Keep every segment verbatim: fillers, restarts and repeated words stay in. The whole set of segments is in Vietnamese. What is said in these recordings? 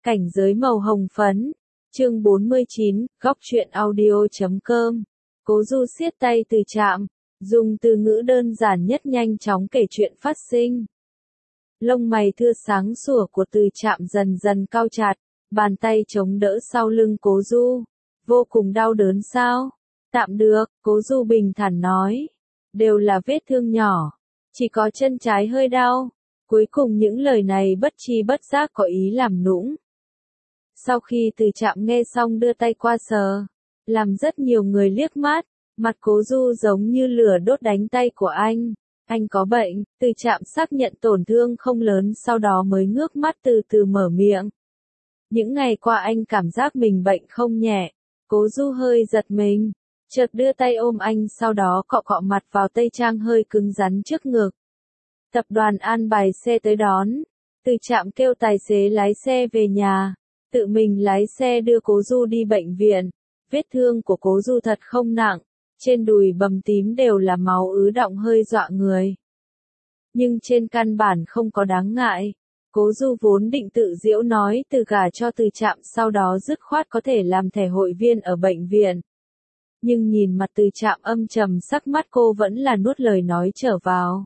Cảnh giới màu hồng phấn. Chương bốn mươi chín, góc truyện audio chấm com. Cố Du siết tay Từ Trạm, dùng từ ngữ đơn giản nhất nhanh chóng kể chuyện phát sinh. Lông mày thưa sáng sủa của Từ Trạm dần dần cau chặt, bàn tay chống đỡ sau lưng Cố Du. Vô cùng đau đớn sao? Tạm được, Cố Du bình thản nói. Đều là vết thương nhỏ, chỉ có chân trái hơi đau. Cuối cùng những lời này bất chi bất giác có ý làm nũng. Sau khi Từ Trạm nghe xong đưa tay qua sờ, làm rất nhiều người liếc mắt, mặt Cố Du giống như lửa đốt đánh tay của anh. Anh có bệnh, Từ Trạm xác nhận tổn thương không lớn sau đó mới ngước mắt từ từ mở miệng. Những ngày qua anh cảm giác mình bệnh không nhẹ, Cố Du hơi giật mình, chợt đưa tay ôm anh sau đó cọ cọ mặt vào tây trang hơi cứng rắn trước ngực. Tập đoàn an bài xe tới đón, Từ Trạm kêu tài xế lái xe về nhà, tự mình lái xe đưa Cố Du đi bệnh viện. Vết thương của Cố Du thật không nặng, trên đùi bầm tím đều là máu ứ đọng hơi dọa người. Nhưng trên căn bản không có đáng ngại. Cố Du vốn định tự giễu nói từ gả cho Từ Trạm sau đó dứt khoát có thể làm thẻ hội viên ở bệnh viện. Nhưng nhìn mặt Từ Trạm âm trầm sắc mắt cô vẫn là nuốt lời nói trở vào.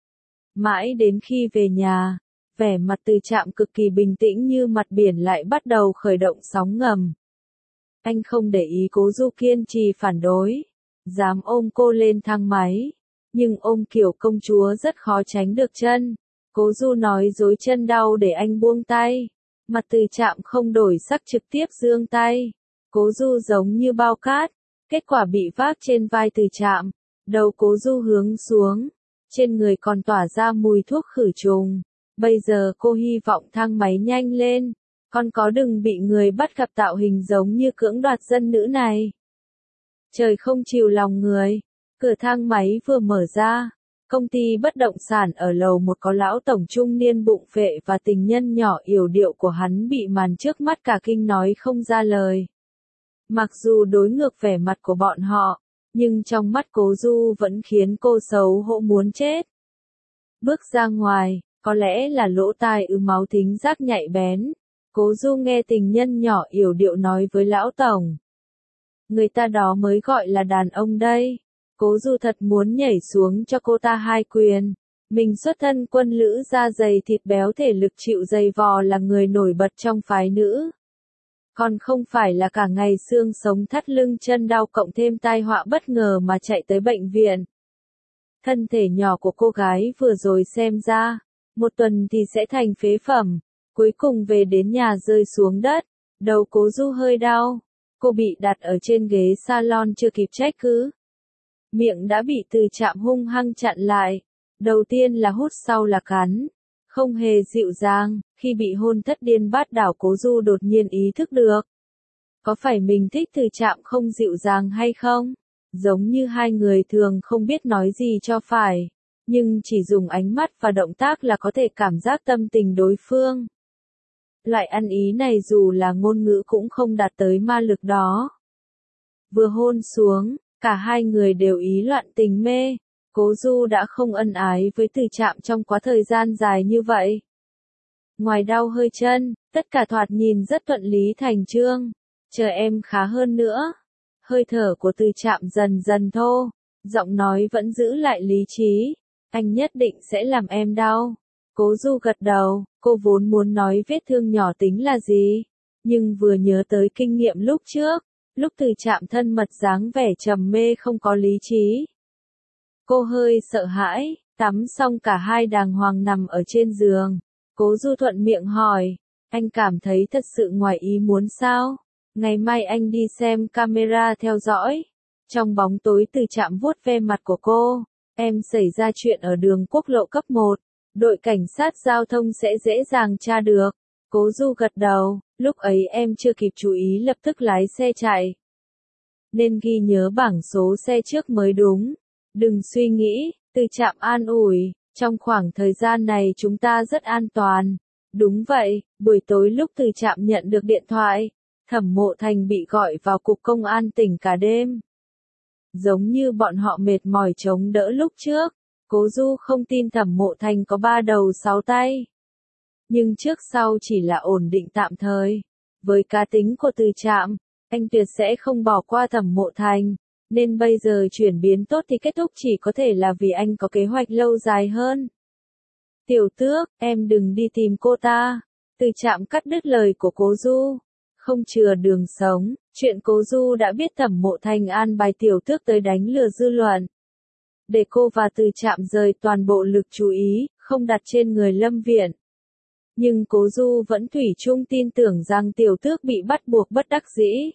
Mãi đến khi về nhà, vẻ mặt Từ Trạm cực kỳ bình tĩnh như mặt biển lại bắt đầu khởi động sóng ngầm. Anh không để ý Cố Du kiên trì phản đối, dám ôm cô lên thang máy, nhưng ôm kiểu công chúa rất khó tránh được chân. Cố Du nói dối chân đau để anh buông tay, mặt Từ Trạm không đổi sắc trực tiếp giương tay. Cố Du giống như bao cát, kết quả bị vác trên vai Từ Trạm, đầu Cố Du hướng xuống, trên người còn tỏa ra mùi thuốc khử trùng. Bây giờ cô hy vọng thang máy nhanh lên, còn có đừng bị người bắt gặp tạo hình giống như cưỡng đoạt dân nữ này. Trời không chiều lòng người, cửa thang máy vừa mở ra, công ty bất động sản ở lầu một có lão tổng trung niên bụng phệ và tình nhân nhỏ yểu điệu của hắn bị màn trước mắt cả kinh nói không ra lời. Mặc dù đối ngược vẻ mặt của bọn họ, nhưng trong mắt Cố Du vẫn khiến cô xấu hổ muốn chết. Bước ra ngoài, có lẽ là lỗ tai ứ máu thính giác nhạy bén, Cố Du nghe tình nhân nhỏ yểu điệu nói với lão tổng. Người ta đó mới gọi là đàn ông đây. Cố Du thật muốn nhảy xuống cho cô ta hai quyền. Mình xuất thân quân lữ da dày thịt béo thể lực chịu dày vò là người nổi bật trong phái nữ. Còn không phải là cả ngày xương sống thắt lưng chân đau cộng thêm tai họa bất ngờ mà chạy tới bệnh viện. Thân thể nhỏ của cô gái vừa rồi xem ra, một tuần thì sẽ thành phế phẩm, cuối cùng về đến nhà rơi xuống đất, đầu Cố Du hơi đau, cô bị đặt ở trên ghế salon chưa kịp trách cứ. Miệng đã bị Từ Trạm hung hăng chặn lại, đầu tiên là hút sau là cắn, không hề dịu dàng, khi bị hôn thất điên bát đảo Cố Du đột nhiên ý thức được. Có phải mình thích Từ Trạm không dịu dàng hay không? Giống như hai người thường không biết nói gì cho phải, nhưng chỉ dùng ánh mắt và động tác là có thể cảm giác tâm tình đối phương. Loại ăn ý này dù là ngôn ngữ cũng không đạt tới ma lực đó. Vừa hôn xuống, cả hai người đều ý loạn tình mê. Cố Du đã không ân ái với Từ Trạm trong quá thời gian dài như vậy. Ngoài đau hơi chân, tất cả thoạt nhìn rất thuận lý thành chương. Chờ em khá hơn nữa. Hơi thở của Từ Trạm dần dần thô, giọng nói vẫn giữ lại lý trí. Anh nhất định sẽ làm em đau. Cố Du gật đầu, cô vốn muốn nói vết thương nhỏ tính là gì, nhưng vừa nhớ tới kinh nghiệm lúc trước, lúc Từ Trạm thân mật dáng vẻ trầm mê không có lý trí. Cô hơi sợ hãi, tắm xong cả hai đàng hoàng nằm ở trên giường. Cố Du thuận miệng hỏi, anh cảm thấy thật sự ngoài ý muốn sao? Ngày mai anh đi xem camera theo dõi. Trong bóng tối Từ Trạm vuốt ve mặt của cô, em xảy ra chuyện ở đường quốc lộ cấp một, đội cảnh sát giao thông sẽ dễ dàng tra được. Cố Du gật đầu, lúc ấy em chưa kịp chú ý lập tức lái xe chạy. Nên ghi nhớ bảng số xe trước mới đúng. Đừng suy nghĩ, Từ Trạm an ủi, trong khoảng thời gian này chúng ta rất an toàn. Đúng vậy, buổi tối lúc Từ Trạm nhận được điện thoại, Thẩm Mộ Thành bị gọi vào cục công an tỉnh cả đêm. Giống như bọn họ mệt mỏi chống đỡ lúc trước, Cố Du không tin Thẩm Mộ Thành có ba đầu sáu tay. nhưng trước sau chỉ là ổn định tạm thời. Với cá tính của Từ Trạm, anh tuyệt sẽ không bỏ qua Thẩm Mộ Thành, nên bây giờ chuyển biến tốt thì kết thúc chỉ có thể là vì anh có kế hoạch lâu dài hơn. Tiểu Tước, em đừng đi tìm cô ta. Từ Trạm cắt đứt lời của Cố Du. Không chừa đường sống, chuyện Cố Du đã biết Thẩm Mộ Thành an bài Tiểu Tước tới đánh lừa dư luận. Để cô và Từ Trạm rời toàn bộ lực chú ý, không đặt trên người Lâm Viện. Nhưng Cố Du vẫn thủy chung tin tưởng rằng Tiểu Tước bị bắt buộc bất đắc dĩ.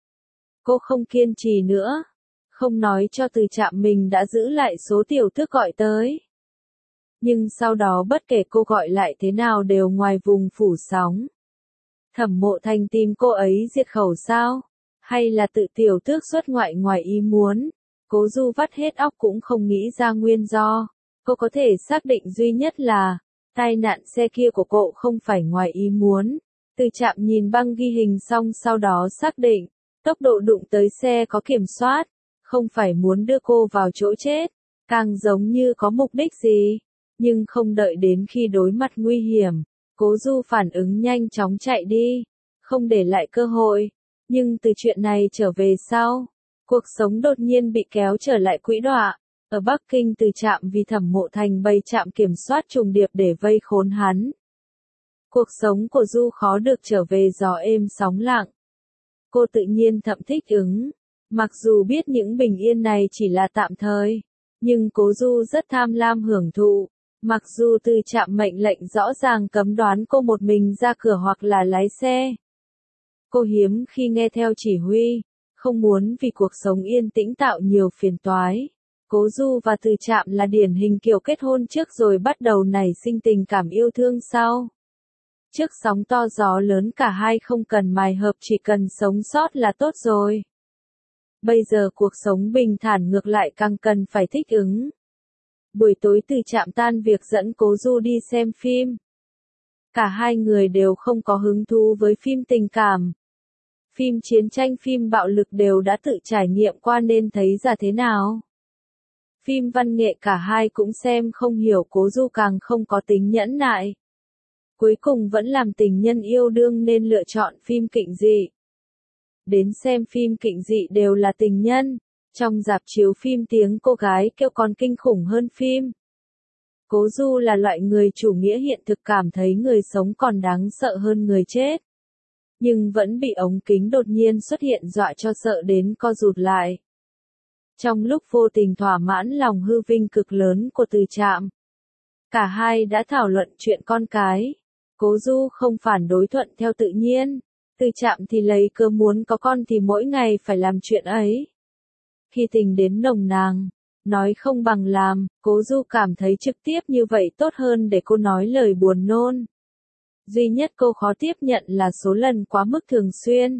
Cô không kiên trì nữa, không nói cho Từ Trạm mình đã giữ lại số Tiểu Tước gọi tới. Nhưng sau đó bất kể cô gọi lại thế nào đều ngoài vùng phủ sóng. Thẩm Mộ Thành tìm cô ấy diệt khẩu sao? Hay là tự Tiểu Tước xuất ngoại ngoài ý muốn? Cố Du vắt hết óc cũng không nghĩ ra nguyên do. Cô có thể xác định duy nhất là tai nạn xe kia của cô không phải ngoài ý muốn. Từ Trạm nhìn băng ghi hình xong sau đó xác định, tốc độ đụng tới xe có kiểm soát, không phải muốn đưa cô vào chỗ chết, càng giống như có mục đích gì. Nhưng không đợi đến khi đối mặt nguy hiểm, Cố Du phản ứng nhanh chóng chạy đi, không để lại cơ hội. Nhưng từ chuyện này trở về sau, cuộc sống đột nhiên bị kéo trở lại quỹ đạo. Ở Bắc Kinh Từ Trạm vì Thẩm Mộ Thành bày trạm kiểm soát trùng điệp để vây khốn hắn. Cuộc sống của Du khó được trở về gió êm sóng lặng. Cô tự nhiên thậm thích ứng. Mặc dù biết những bình yên này chỉ là tạm thời, nhưng Cố Du rất tham lam hưởng thụ. Mặc dù Từ Trạm mệnh lệnh rõ ràng cấm đoán cô một mình ra cửa hoặc là lái xe. Cô hiếm khi nghe theo chỉ huy, không muốn vì cuộc sống yên tĩnh tạo nhiều phiền toái. Cố Du và Từ Trạm là điển hình kiểu kết hôn trước rồi bắt đầu nảy sinh tình cảm yêu thương sau. Trước sóng to gió lớn cả hai không cần mài hợp chỉ cần sống sót là tốt rồi. Bây giờ cuộc sống bình thản ngược lại càng cần phải thích ứng. Buổi tối Từ Trạm tan việc dẫn Cố Du đi xem phim. Cả hai người đều không có hứng thú với phim tình cảm. Phim chiến tranh, phim bạo lực đều đã tự trải nghiệm qua nên thấy ra thế nào. Phim văn nghệ cả hai cũng xem không hiểu, Cố Du càng không có tính nhẫn nại. Cuối cùng vẫn làm tình nhân yêu đương nên lựa chọn phim kịch dị. Đến xem phim kịch dị đều là tình nhân. Trong rạp chiếu phim tiếng cô gái kêu còn kinh khủng hơn phim. Cố Du là loại người chủ nghĩa hiện thực, cảm thấy người sống còn đáng sợ hơn người chết. Nhưng vẫn bị ống kính đột nhiên xuất hiện dọa cho sợ đến co rụt lại. Trong lúc vô tình thỏa mãn lòng hư vinh cực lớn của Từ Trạm, cả hai đã thảo luận chuyện con cái. Cố Du không phản đối, thuận theo tự nhiên. Từ Trạm thì lấy cớ muốn có con thì mỗi ngày phải làm chuyện ấy. Khi tình đến nồng nàn, nói không bằng làm, Cố Du cảm thấy trực tiếp như vậy tốt hơn để cô nói lời buồn nôn. Duy nhất cô khó tiếp nhận là số lần quá mức thường xuyên.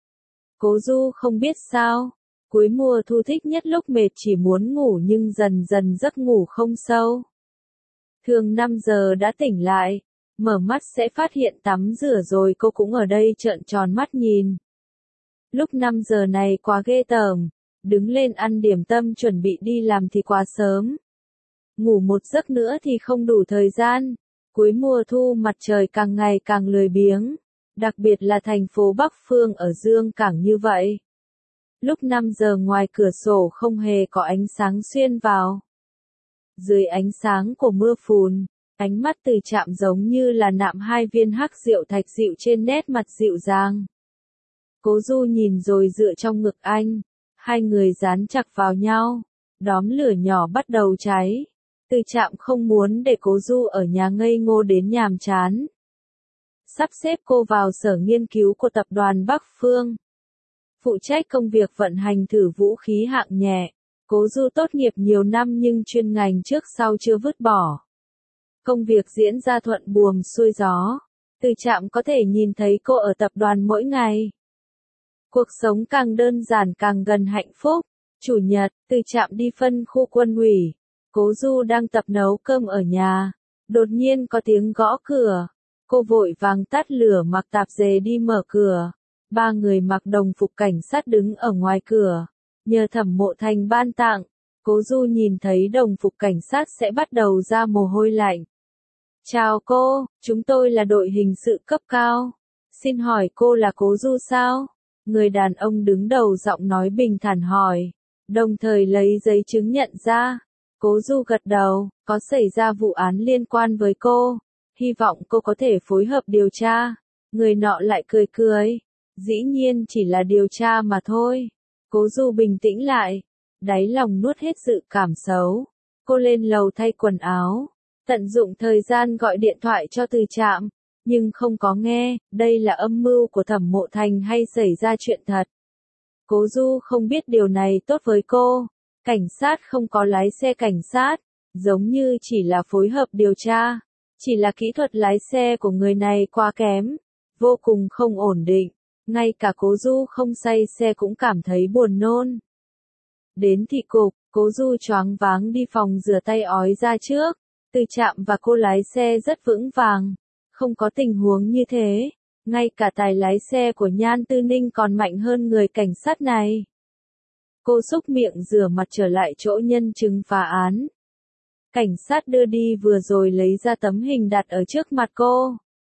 Cố Du không biết sao, cuối mùa thu thích nhất lúc mệt chỉ muốn ngủ nhưng dần dần giấc ngủ không sâu. Thường năm giờ đã tỉnh lại, mở mắt sẽ phát hiện tắm rửa rồi cô cũng ở đây trợn tròn mắt nhìn. Lúc năm giờ này quá ghê tởm, đứng lên ăn điểm tâm chuẩn bị đi làm thì quá sớm. Ngủ một giấc nữa thì không đủ thời gian. Cuối mùa thu mặt trời càng ngày càng lười biếng, đặc biệt là thành phố Bắc Phương ở Dương Cảng như vậy. Lúc năm giờ ngoài cửa sổ không hề có ánh sáng xuyên vào. Dưới ánh sáng của mưa phùn, ánh mắt Từ Trạm giống như là nạm hai viên hắc rượu thạch dịu trên nét mặt dịu dàng. Cố Du nhìn rồi dựa trong ngực anh, hai người dán chặt vào nhau, đóm lửa nhỏ bắt đầu cháy. Từ Trạm không muốn để Cố Du ở nhà ngây ngô đến nhàm chán. Sắp xếp cô vào sở nghiên cứu của tập đoàn Bắc Phương. Phụ trách công việc vận hành thử vũ khí hạng nhẹ. Cố Du tốt nghiệp nhiều năm nhưng chuyên ngành trước sau chưa vứt bỏ. Công việc diễn ra thuận buồm xuôi gió. Từ Trạm có thể nhìn thấy cô ở tập đoàn mỗi ngày. Cuộc sống càng đơn giản càng gần hạnh phúc. Chủ nhật, Từ Trạm đi phân khu quân ủy. Cố Du đang tập nấu cơm ở nhà. Đột nhiên có tiếng gõ cửa. Cô vội vàng tắt lửa mặc tạp dề đi mở cửa. Ba người mặc đồng phục cảnh sát đứng ở ngoài cửa. Nhờ Thẩm Mộ Thành ban tặng, Cố Du nhìn thấy đồng phục cảnh sát sẽ bắt đầu ra mồ hôi lạnh. Chào cô, chúng tôi là đội hình sự cấp cao. Xin hỏi cô là Cố Du sao? Người đàn ông đứng đầu giọng nói bình thản hỏi, đồng thời lấy giấy chứng nhận ra. Cố Du gật đầu, có xảy ra vụ án liên quan với cô, hy vọng cô có thể phối hợp điều tra. Người nọ lại cười cười, dĩ nhiên chỉ là điều tra mà thôi. Cố Du bình tĩnh lại, đáy lòng nuốt hết dự cảm xấu. Cô lên lầu thay quần áo, tận dụng thời gian gọi điện thoại cho Từ Trạm, nhưng không có nghe. Đây là âm mưu của Thẩm Mộ Thành hay xảy ra chuyện thật? Cố Du không biết điều này tốt với cô. Cảnh sát không có lái xe cảnh sát, giống như chỉ là phối hợp điều tra. Chỉ là kỹ thuật lái xe của người này quá kém, vô cùng không ổn định. Ngay cả Cố Du không say xe cũng cảm thấy buồn nôn. Đến thị cục, Cố Du choáng váng đi phòng rửa tay ói ra trước. Từ Trạm và cô lái xe rất vững vàng. Không có tình huống như thế. Ngay cả tài lái xe của Nhan Tư Ninh còn mạnh hơn người cảnh sát này. Cô xúc miệng rửa mặt trở lại chỗ nhân chứng phá án. Cảnh sát đưa đi vừa rồi lấy ra tấm hình đặt ở trước mặt cô.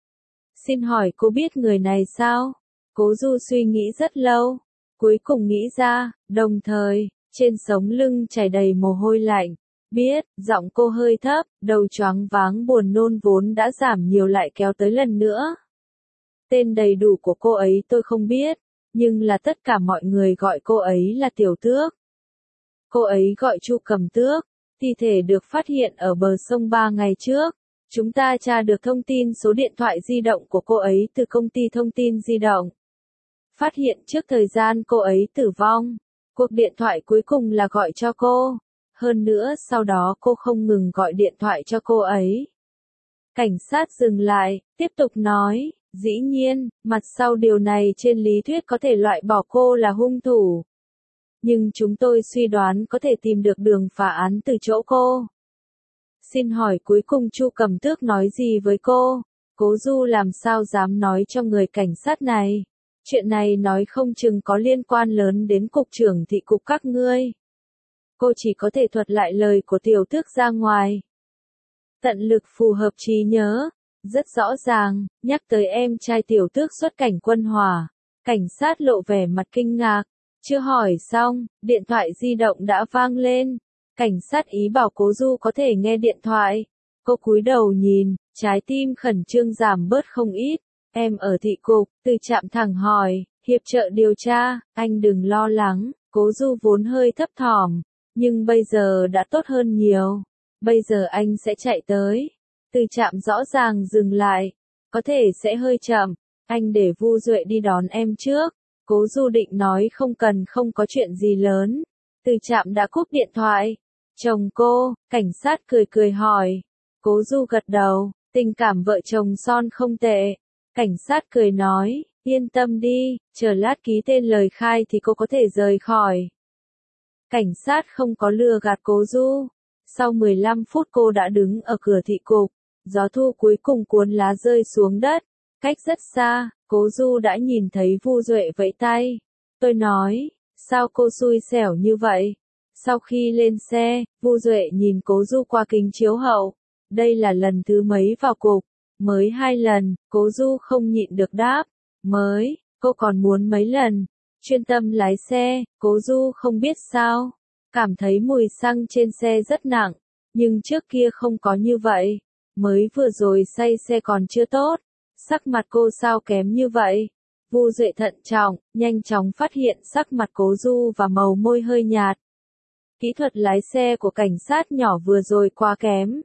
Xin hỏi cô biết người này sao? Cố Du suy nghĩ rất lâu. Cuối cùng nghĩ ra, đồng thời, trên sống lưng chảy đầy mồ hôi lạnh. Biết, giọng cô hơi thấp, đầu choáng váng buồn nôn vốn đã giảm nhiều lại kéo tới lần nữa. Tên đầy đủ của cô ấy tôi không biết, nhưng là tất cả mọi người gọi cô ấy là Tiểu Tước. Cô ấy gọi Chu Cầm Tước, thi thể được phát hiện ở bờ sông ba ngày trước. Chúng ta tra được thông tin số điện thoại di động của cô ấy từ công ty thông tin di động. Phát hiện trước thời gian cô ấy tử vong, cuộc điện thoại cuối cùng là gọi cho cô. Hơn nữa sau đó cô không ngừng gọi điện thoại cho cô ấy. Cảnh sát dừng lại, tiếp tục nói, dĩ nhiên, mặt sau điều này trên lý thuyết có thể loại bỏ cô là hung thủ. Nhưng chúng tôi suy đoán có thể tìm được đường phá án từ chỗ cô. Xin hỏi cuối cùng Chu Cầm Tước nói gì với cô? Cố Du làm sao dám nói cho người cảnh sát này? Chuyện này nói không chừng có liên quan lớn đến cục trưởng thị cục các ngươi. Cô chỉ có thể thuật lại lời của Tiểu Tước ra ngoài. Tận lực phù hợp trí nhớ. Rất rõ ràng, nhắc tới em trai Tiểu Tước xuất cảnh quân hỏa. Cảnh sát lộ vẻ mặt kinh ngạc. Chưa hỏi xong, điện thoại di động đã vang lên. Cảnh sát ý bảo Cố Du có thể nghe điện thoại. Cô cúi đầu nhìn, trái tim khẩn trương giảm bớt không ít. Em ở thị cục, Từ Trạm thẳng hỏi, hiệp trợ điều tra, anh đừng lo lắng. Cố Du vốn hơi thấp thỏm, nhưng bây giờ đã tốt hơn nhiều. Bây giờ anh sẽ chạy tới. Từ Trạm rõ ràng dừng lại. Có thể sẽ hơi chậm. Anh để Vu Duệ đi đón em trước. Cố Du định nói không cần không có chuyện gì lớn. Từ Trạm đã cúp điện thoại. Chồng cô, cảnh sát cười cười hỏi. Cố Du gật đầu, tình cảm vợ chồng son không tệ. Cảnh sát cười nói, yên tâm đi, chờ lát ký tên lời khai thì cô có thể rời khỏi. Cảnh sát không có lừa gạt Cố Du. Sau mười lăm phút cô đã đứng ở cửa thị cục. Gió thu cuối cùng cuốn lá rơi xuống đất. Cách rất xa, Cố Du đã nhìn thấy Vu Duệ vẫy tay. Tôi nói, sao cô xui xẻo như vậy? Sau khi lên xe, Vu Duệ nhìn Cố Du qua kính chiếu hậu. Đây là lần thứ mấy vào cục? Mới hai lần. Cố Du không nhịn được đáp. Mới, cô còn muốn mấy lần? Chuyên tâm lái xe, Cố Du không biết sao. Cảm thấy mùi xăng trên xe rất nặng, nhưng trước kia không có như vậy. Mới vừa rồi say xe còn chưa tốt. Sắc mặt cô sao kém như vậy? Vu Duệ thận trọng, nhanh chóng phát hiện sắc mặt Cố Du và màu môi hơi nhạt. Kỹ thuật lái xe của cảnh sát nhỏ vừa rồi quá kém.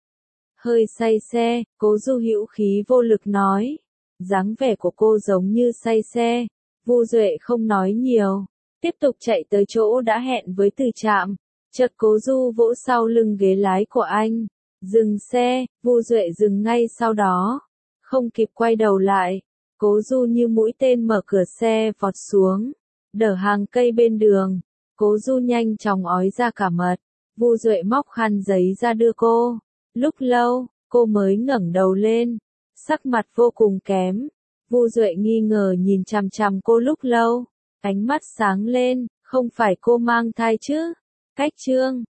Hơi say xe, Cố Du hữu khí vô lực nói. Dáng vẻ của cô giống như say xe. Vu Duệ không nói nhiều, tiếp tục chạy tới chỗ đã hẹn với Từ Trạm. Chợt Cố Du vỗ sau lưng ghế lái của anh. Dừng xe, Vu Duệ dừng ngay sau đó. Không kịp quay đầu lại. Cố Du như mũi tên mở cửa xe vọt xuống. Đỡ hàng cây bên đường. Cố Du nhanh chóng ói ra cả mật. Vu Duệ móc khăn giấy ra đưa cô. Lúc lâu, cô mới ngẩng đầu lên. Sắc mặt vô cùng kém. Vu Duệ nghi ngờ nhìn chằm chằm cô lúc lâu. Ánh mắt sáng lên, không phải cô mang thai chứ? Cách chương